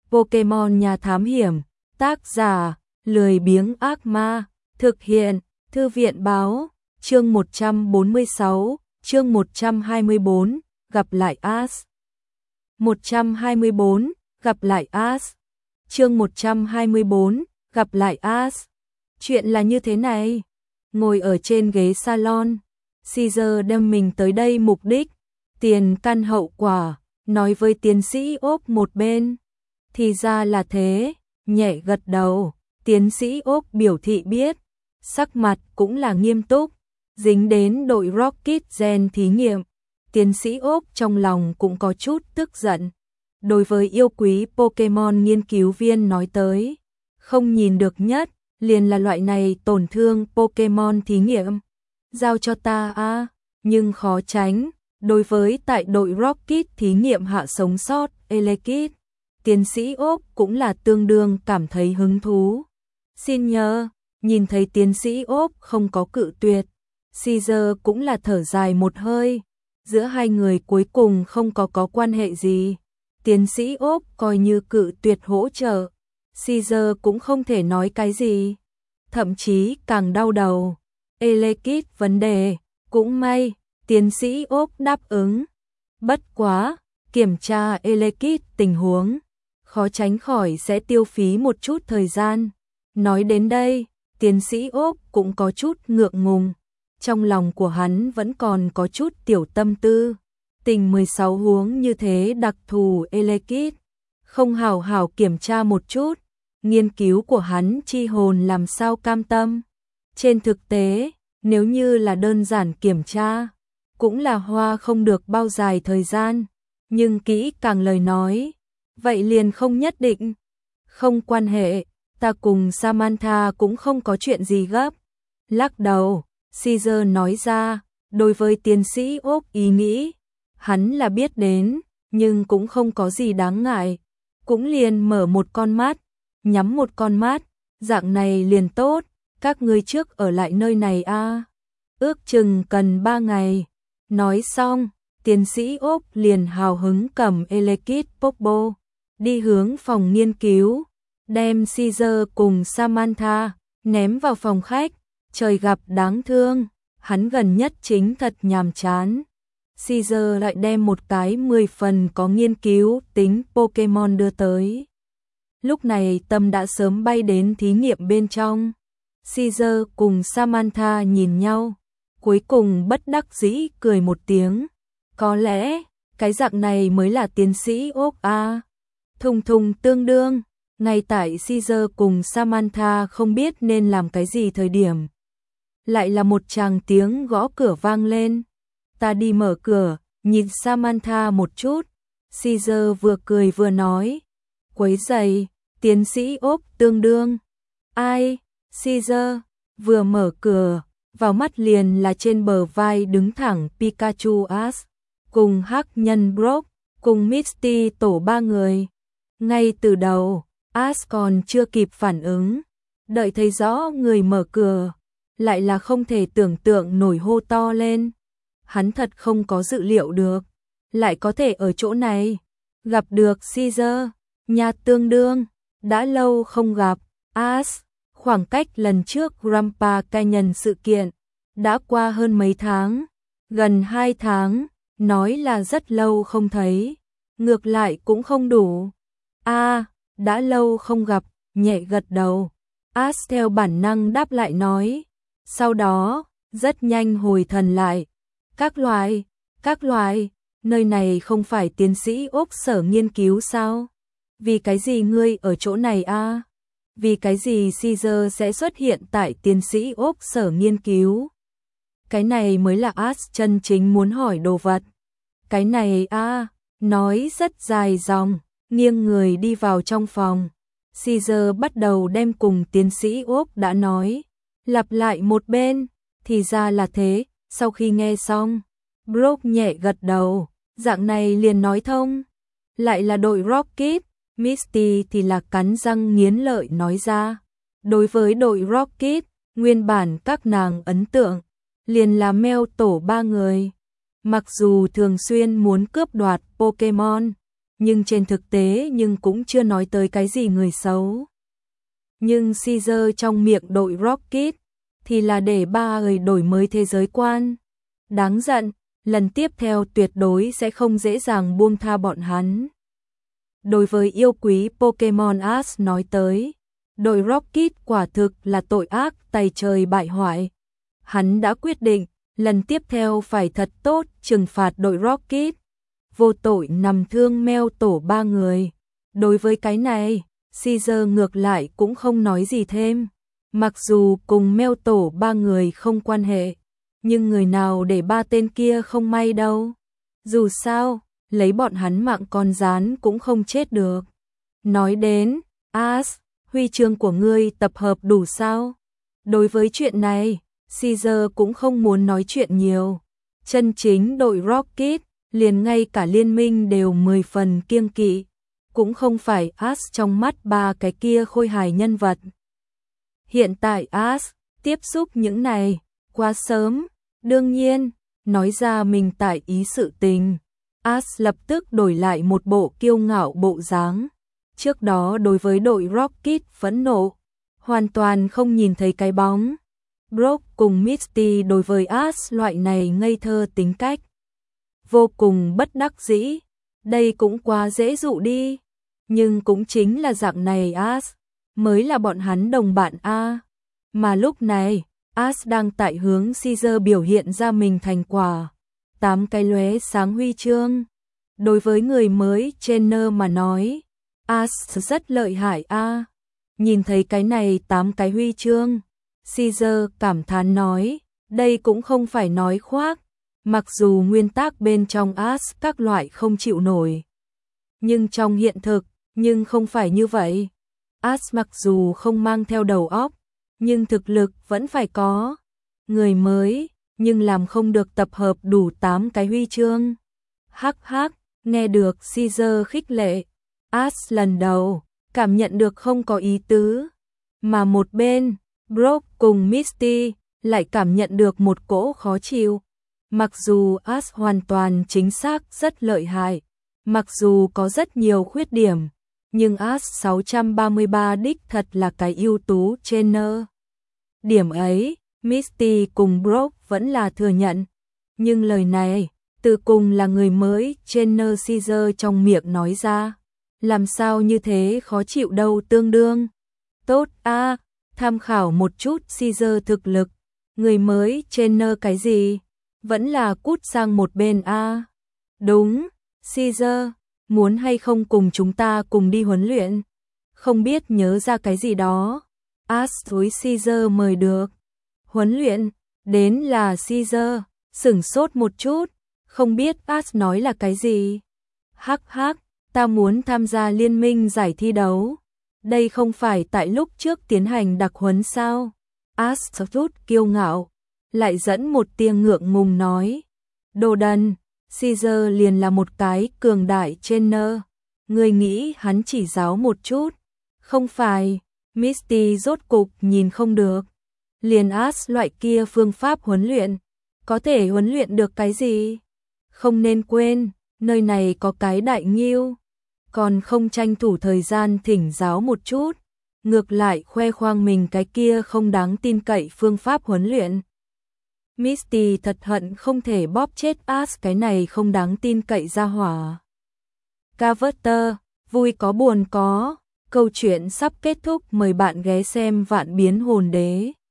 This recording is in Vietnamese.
Pokemon nhà thám hiểm, tác giả, lười biếng ác ma, thực hiện, thư viện báo, chương 146, chương 124, gặp lại Ash. 124, gặp lại Ash. Chương 124, gặp lại Ash. Chuyện là như thế này. Ngồi ở trên ghế salon, Caesar đem mình tới đây mục đích, tiền căn hậu quả, nói với tiến sĩ ốp một bên. Thì ra là thế, nhẹ gật đầu, tiến sĩ ốp biểu thị biết, sắc mặt cũng là nghiêm túc, dính đến đội Rocket Gen thí nghiệm. Tiến sĩ ốp trong lòng cũng có chút tức giận. Đối với yêu quý Pokemon nghiên cứu viên nói tới, không nhìn được nhất, liền là loại này tổn thương Pokemon thí nghiệm. Giao cho ta a, nhưng khó tránh, đối với tại đội Rocket thí nghiệm hạ sống sót, Elekid, tiến sĩ ốp cũng là tương đương cảm thấy hứng thú. Xin nhờ, nhìn thấy tiến sĩ ốp không có cự tuyệt, Caesar cũng là thở dài một hơi, giữa hai người cuối cùng không có quan hệ gì. Tiến sĩ ốp coi như cự tuyệt hỗ trợ, Caesar cũng không thể nói cái gì, thậm chí càng đau đầu. Elekid vấn đề, cũng may, tiến sĩ ốp đáp ứng. Bất quá, kiểm tra Elekid tình huống, khó tránh khỏi sẽ tiêu phí một chút thời gian. Nói đến đây, tiến sĩ ốp cũng có chút ngượng ngùng, trong lòng của hắn vẫn còn có chút tiểu tâm tư. Tình 16 huống như thế đặc thù Elekid, không hảo hảo kiểm tra một chút, nghiên cứu của hắn chi hồn làm sao cam tâm. Trên thực tế, nếu như là đơn giản kiểm tra, cũng là hoa không được bao dài thời gian, nhưng kỹ càng lời nói, vậy liền không nhất định. Không quan hệ, ta cùng Samantha cũng không có chuyện gì gấp. Lắc đầu, Caesar nói ra, đối với tiến sĩ ốp ý nghĩ, hắn là biết đến, nhưng cũng không có gì đáng ngại. Cũng liền mở một con mắt, nhắm một con mắt, dạng này liền tốt, các ngươi trước ở lại nơi này a. Ước chừng cần 3 ngày. Nói xong, tiến sĩ ốp liền hào hứng cầm Elekid Popo, đi hướng phòng nghiên cứu, đem Caesar cùng Samantha ném vào phòng khách. Trời gặp đáng thương, hắn gần nhất chính thật nhàm chán. Caesar lại đem một cái 10 phần có nghiên cứu tính Pokemon đưa tới. Lúc này tâm đã sớm bay đến thí nghiệm bên trong. Caesar cùng Samantha nhìn nhau, cuối cùng bất đắc dĩ cười một tiếng. Có lẽ, cái dạng này mới là tiến sĩ ốp a. Thùng thùng tương đương, ngay tại Caesar cùng Samantha không biết nên làm cái gì thời điểm. Lại là một tràng tiếng gõ cửa vang lên. Ta đi mở cửa, nhìn Samantha một chút. Caesar vừa cười vừa nói. Quấy rầy, tiến sĩ ốp tương đương. Ai? Caesar vừa mở cửa, vào mắt liền là trên bờ vai đứng thẳng Pikachu Ash, cùng hắc nhân Brock, cùng Misty tổ 3 người. Ngay từ đầu, Ash còn chưa kịp phản ứng, đợi thấy rõ người mở cửa, lại là không thể tưởng tượng nổi hô to lên. Hắn thật không có dự liệu được, lại có thể ở chỗ này gặp được Caesar, nhà tương đương, đã lâu không gặp. Ash, khoảng cách lần trước Grandpa Canyon sự kiện đã qua hơn mấy tháng, gần 2 tháng, nói là rất lâu không thấy, ngược lại cũng không đủ. Đã lâu không gặp, nhẹ gật đầu. Ash theo bản năng đáp lại nói, sau đó, rất nhanh hồi thần lại. Các loại, nơi này không phải tiến sĩ ốp sở nghiên cứu sao? Vì cái gì ngươi ở chỗ này a? Vì cái gì Caesar sẽ xuất hiện tại tiến sĩ ốp sở nghiên cứu? Cái này mới là Ash chân chính muốn hỏi đồ vật. Cái này nói rất dài dòng, nghiêng người đi vào trong phòng. Caesar bắt đầu đem cùng tiến sĩ ốp đã nói, lặp lại một bên, thì ra là thế. Sau khi nghe xong, Brock nhẹ gật đầu, dạng này liền nói thông. Lại là đội Rocket, Misty thì là cắn răng nghiến lợi nói ra. Đối với đội Rocket, nguyên bản các nàng ấn tượng, liền là meo tổ 3 người. Mặc dù thường xuyên muốn cướp đoạt Pokemon, nhưng trên thực tế nhưng cũng chưa nói tới cái gì người xấu. Nhưng Caesar trong miệng đội Rocket thì là để ba người đổi mới thế giới quan. Đáng giận, lần tiếp theo tuyệt đối sẽ không dễ dàng buông tha bọn hắn. Đối với yêu quý Pokemon Ash nói tới, đội Rocket quả thực là tội ác tày trời bại hoại. Hắn đã quyết định, lần tiếp theo phải thật tốt trừng phạt đội Rocket. Vô tội nằm thương meo tổ ba người. Đối với cái này, Caesar ngược lại cũng không nói gì thêm. Mặc dù cùng meo tổ ba người không quan hệ, nhưng người nào để ba tên kia không may đâu. Dù sao, lấy bọn hắn mạng con rán cũng không chết được. Nói đến, Ash, huy chương của ngươi tập hợp đủ sao? Đối với chuyện này, Caesar cũng không muốn nói chuyện nhiều. Chân chính đội Rocket, liền ngay cả liên minh đều 10 phần kiêng kỵ. Cũng không phải Ash trong mắt ba cái kia khôi hài nhân vật. Hiện tại Ash tiếp xúc những này, quá sớm. Đương nhiên, nói ra mình tại ý sự tình. Ash lập tức đổi lại một bộ kiêu ngạo bộ dáng. Trước đó đối với đội Rocket phẫn nộ, hoàn toàn không nhìn thấy cái bóng. Brock cùng Misty đối với Ash loại này ngây thơ tính cách vô cùng bất đắc dĩ. Đây cũng quá dễ dụ đi. Nhưng cũng chính là dạng này Ash mới là bọn hắn đồng bạn A. Mà lúc này, Ash đang tại hướng Caesar biểu hiện ra mình thành quả. 8 cái lóe sáng huy chương. Đối với người mới trainer mà nói, Ash rất lợi hại A. Nhìn thấy cái này 8 cái huy chương, Caesar cảm thán nói, đây cũng không phải nói khoác. Mặc dù nguyên tắc bên trong Ash các loại không chịu nổi, nhưng trong hiện thực, nhưng không phải như vậy. Ash mặc dù không mang theo đầu óc, nhưng thực lực vẫn phải có. Người mới, nhưng làm không được tập hợp đủ 8 cái huy chương. Hắc hắc, nghe được Caesar khích lệ, Ash lần đầu cảm nhận được không có ý tứ. Mà một bên, Brock cùng Misty lại cảm nhận được một cỗ khó chịu. Mặc dù Ash hoàn toàn chính xác rất lợi hại, mặc dù có rất nhiều khuyết điểm, nhưng Ash 633 đích thật là cái ưu tú trainer. Điểm ấy, Misty cùng Brock vẫn là thừa nhận. Nhưng lời này, từ cùng là người mới trainer Caesar trong miệng nói ra. Làm sao như thế khó chịu đâu tương đương. Tốt a, tham khảo một chút Caesar thực lực. Người mới trainer cái gì? Vẫn là cút sang một bên a. Đúng, Caesar, muốn hay không cùng chúng ta cùng đi huấn luyện? Không biết nhớ ra cái gì đó. Ash với Caesar mời được. Huấn luyện, đến là Caesar, sửng sốt một chút, không biết Ash nói là cái gì. Hắc hắc, ta muốn tham gia liên minh giải thi đấu. Đây không phải tại lúc trước tiến hành đặc huấn sao? Ash rút kiêu ngạo, lại dẫn một tia ngượng ngùng nói. Đồ đần, Caesar liền là một cái cường đại trainer. Người nghĩ hắn chỉ giáo một chút. Không phải, Misty rốt cục nhìn không được. Liền Ash loại kia phương pháp huấn luyện, có thể huấn luyện được cái gì? Không nên quên, nơi này có cái đại nghiêu. Còn không tranh thủ thời gian thỉnh giáo một chút. Ngược lại khoe khoang mình cái kia không đáng tin cậy phương pháp huấn luyện. Misty thật hận không thể bóp chết Ash cái này không đáng tin cậy ra hỏa. Carter, vui có buồn có. Câu chuyện sắp kết thúc, mời bạn ghé xem Vạn Biến Hồn Đế.